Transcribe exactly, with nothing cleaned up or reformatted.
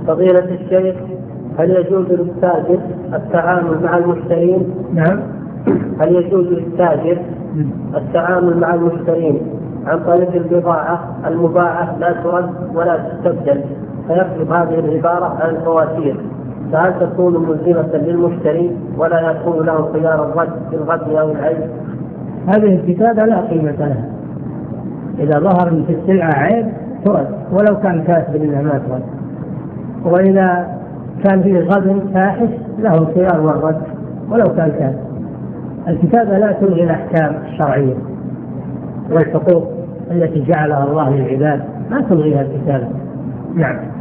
فضيلة الشيخ، هل يجوز للتاجر التعامل مع المشترين؟ نعم. هل يجوز للتاجر التعامل مع المشترين عن طريق البضاعة المباعة لا ترد ولا تستبدل، فيكتب هذه العبارة عن الفواتير، فهل تكون ملزمة للمشتري ولا يكون له خيار الرد في الغد أو العيب؟ هذه الكتابة لا قيمة لها، إذا ظهر في السلعة عيب ترد ولو كان كاتب إنها ما ترد، وإذا كان فيه غبن فاحش له الخيار والرد ولو كان كاتب. الكتابة لا تلغي الأحكام الشرعية والحقوق التي جعلها الله للعباد، ما تلغيها الكتابة. نعم.